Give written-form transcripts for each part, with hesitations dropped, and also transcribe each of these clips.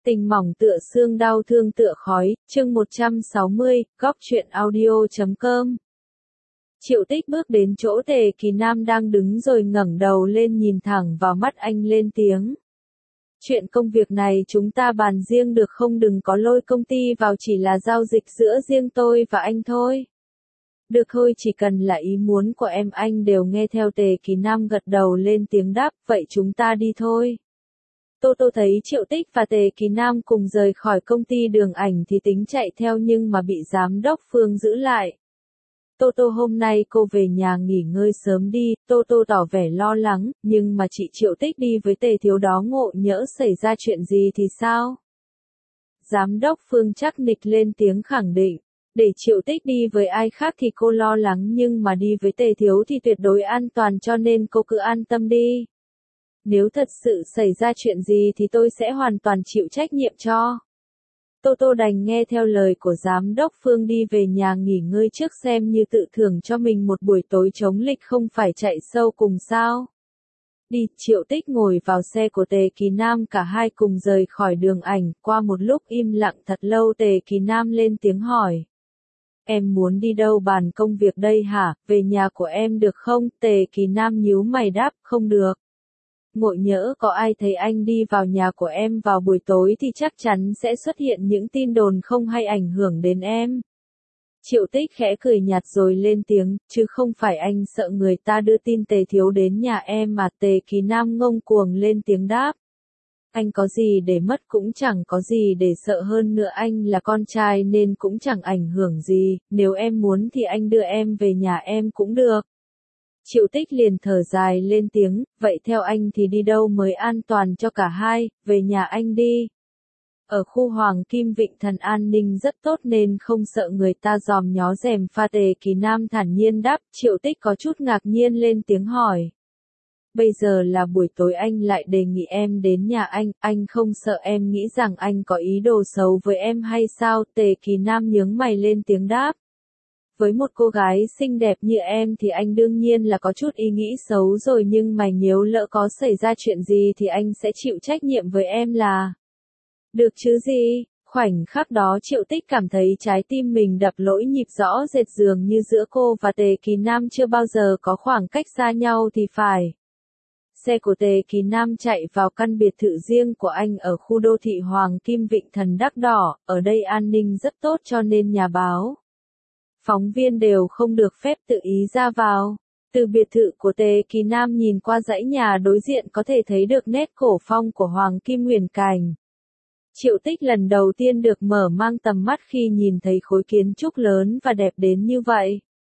Tình mỏng tựa xương đau thương tựa khói, chương 160, góc truyện audio.com. Triệu Tích bước đến chỗ Tề Kỳ Nam đang đứng rồi ngẩng đầu lên nhìn thẳng vào mắt anh lên tiếng. Chuyện công việc này chúng ta bàn riêng được không, đừng có lôi công ty vào, chỉ là giao dịch giữa riêng tôi và anh thôi. Được thôi, chỉ cần là ý muốn của em anh đều nghe theo. Tề Kỳ Nam gật đầu lên tiếng đáp, vậy chúng ta đi thôi. Tô Tô thấy Triệu Tích và Tề Kỳ Nam cùng rời khỏi công ty Đường Ảnh thì tính chạy theo nhưng mà bị giám đốc Phương giữ lại. Tô Tô, hôm nay cô về nhà nghỉ ngơi sớm đi. Tô Tô tỏ vẻ lo lắng, nhưng mà chị Triệu Tích đi với Tề thiếu đó, ngộ nhỡ xảy ra chuyện gì thì sao? Giám đốc Phương chắc nịch lên tiếng khẳng định. Để Triệu Tích đi với ai khác thì cô lo lắng, nhưng mà đi với Tề thiếu thì tuyệt đối an toàn, cho nên cô cứ an tâm đi. Nếu thật sự xảy ra chuyện gì thì tôi sẽ hoàn toàn chịu trách nhiệm cho. Tô Tô đành nghe theo lời của giám đốc Phương đi về nhà nghỉ ngơi trước, xem như tự thưởng cho mình một buổi tối chống lịch, không phải chạy sâu cùng sao. Đi, Triệu Tích ngồi vào xe của Tề Kỳ Nam, cả hai cùng rời khỏi Đường Ảnh. Qua một lúc im lặng thật lâu, Tề Kỳ Nam lên tiếng hỏi. Em muốn đi đâu, bàn công việc đây hả? Về nhà của em được không? Tề Kỳ Nam nhíu mày đáp, không được. Ngộ nhỡ có ai thấy anh đi vào nhà của em vào buổi tối thì chắc chắn sẽ xuất hiện những tin đồn không hay ảnh hưởng đến em. Triệu Tích khẽ cười nhạt rồi lên tiếng, chứ không phải anh sợ người ta đưa tin Tề thiếu đến nhà em mà. Tề Kỳ Nam ngông cuồng lên tiếng đáp. Anh có gì để mất, cũng chẳng có gì để sợ, hơn nữa anh là con trai nên cũng chẳng ảnh hưởng gì, nếu em muốn thì anh đưa em về nhà em cũng được. Triệu Tích liền thở dài lên tiếng, vậy theo anh thì đi đâu mới an toàn cho cả hai? Về nhà anh đi. Ở khu Hoàng Kim Vịnh Thần an ninh rất tốt nên không sợ người ta dòm nhó rèm pha. Tề Kỳ Nam thản nhiên đáp. Triệu Tích có chút ngạc nhiên lên tiếng hỏi. Bây giờ là buổi tối anh lại đề nghị em đến nhà anh không sợ em nghĩ rằng anh có ý đồ xấu với em hay sao? Tề Kỳ Nam nhướng mày lên tiếng đáp. Với một cô gái xinh đẹp như em thì anh đương nhiên là có chút ý nghĩ xấu rồi, nhưng mà nếu lỡ có xảy ra chuyện gì thì anh sẽ chịu trách nhiệm với em là. Được chứ gì? Khoảnh khắc đó Triệu Tích cảm thấy trái tim mình đập lỗi nhịp rõ rệt, dường như giữa cô và Tề Kỳ Nam chưa bao giờ có khoảng cách xa nhau thì phải. Xe của Tề Kỳ Nam chạy vào căn biệt thự riêng của anh ở khu đô thị Hoàng Kim Vịnh Thần Đắc Đỏ, ở đây an ninh rất tốt cho nên nhà báo, phóng viên đều không được phép tự ý ra vào. Từ biệt thự của Tề Kỳ Nam nhìn qua dãy nhà đối diện có thể thấy được nét cổ phong của Hoàng Kim Huyền Cảnh. Triệu Tích lần đầu tiên được mở mang tầm mắt khi nhìn thấy khối kiến trúc lớn và đẹp đến như vậy.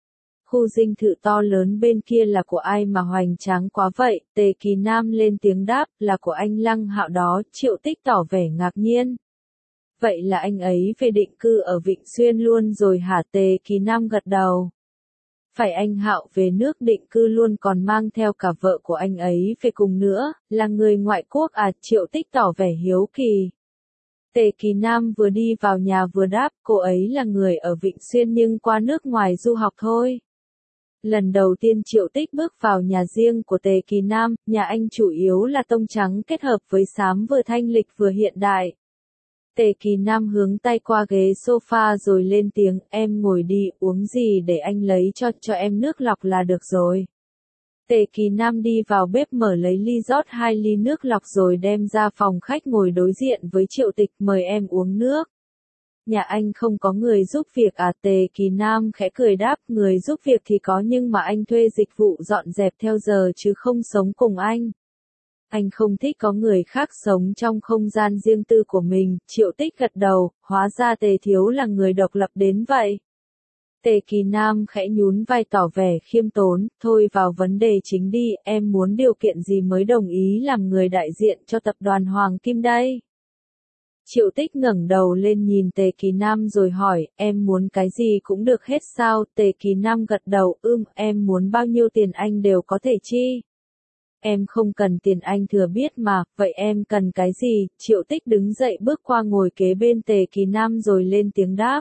Khu dinh thự to lớn bên kia là của ai mà hoành tráng quá vậy? Tề Kỳ Nam lên tiếng đáp, là của anh Lăng Hạo đó. Triệu Tích tỏ vẻ ngạc nhiên. Vậy là anh ấy về định cư ở Vịnh Xuyên luôn rồi hả? Tề Kỳ Nam gật đầu. Phải, anh Hạo về nước định cư luôn, còn mang theo cả vợ của anh ấy về cùng nữa, là người ngoại quốc à? Triệu Tích tỏ vẻ hiếu kỳ. Tề Kỳ Nam vừa đi vào nhà vừa đáp, cô ấy là người ở Vịnh Xuyên nhưng qua nước ngoài du học thôi. Lần đầu tiên Triệu Tích bước vào nhà riêng của Tề Kỳ Nam, nhà anh chủ yếu là tông trắng kết hợp với xám, vừa thanh lịch vừa hiện đại. Tề Kỳ Nam hướng tay qua ghế sofa rồi lên tiếng, em ngồi đi, uống gì để anh lấy cho em nước lọc là được rồi. Tề Kỳ Nam đi vào bếp mở lấy ly, rót 2 ly nước lọc rồi đem ra phòng khách ngồi đối diện với Triệu Tích, mời em uống nước. Nhà anh không có người giúp việc à? Tề Kỳ Nam khẽ cười đáp, người giúp việc thì có nhưng mà anh thuê dịch vụ dọn dẹp theo giờ chứ không sống cùng anh. Anh không thích có người khác sống trong không gian riêng tư của mình. Triệu Tích gật đầu, hóa ra Tề thiếu là người độc lập đến vậy. Tề Kỳ Nam khẽ nhún vai tỏ vẻ khiêm tốn, thôi vào vấn đề chính đi, em muốn điều kiện gì mới đồng ý làm người đại diện cho tập đoàn Hoàng Kim đây? Triệu Tích ngẩng đầu lên nhìn Tề Kỳ Nam rồi hỏi, em muốn cái gì cũng được hết sao? Tề Kỳ Nam gật đầu, em muốn bao nhiêu tiền anh đều có thể chi. Em không cần tiền, anh thừa biết mà, vậy em cần cái gì? Triệu Tích đứng dậy bước qua ngồi kế bên Tề Kỳ Nam rồi lên tiếng đáp.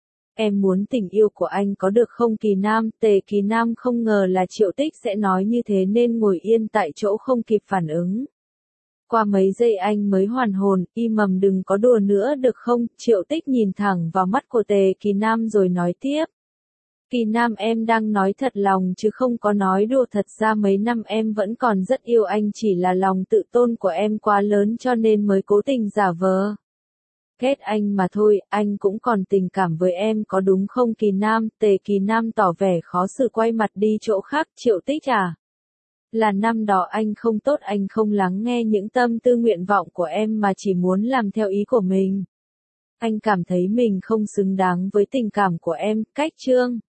Em muốn tình yêu của anh có được không Kỳ Nam? Tề Kỳ Nam không ngờ là Triệu Tích sẽ nói như thế nên ngồi yên tại chỗ không kịp phản ứng. Qua mấy giây anh mới hoàn hồn, im mầm đừng có đùa nữa được không? Triệu Tích nhìn thẳng vào mắt của Tề Kỳ Nam rồi nói tiếp. Kỳ Nam em đang nói thật lòng chứ không có nói đùa, thật ra mấy năm em vẫn còn rất yêu anh, chỉ là lòng tự tôn của em quá lớn cho nên mới cố tình giả vờ. Ghét anh mà thôi, anh cũng còn tình cảm với em có đúng không Kỳ Nam? Tề Kỳ Nam tỏ vẻ khó xử quay mặt đi chỗ khác. Triệu Tích à? Là năm đó anh không tốt, anh không lắng nghe những tâm tư nguyện vọng của em mà chỉ muốn làm theo ý của mình. Anh cảm thấy mình không xứng đáng với tình cảm của em. Cách chương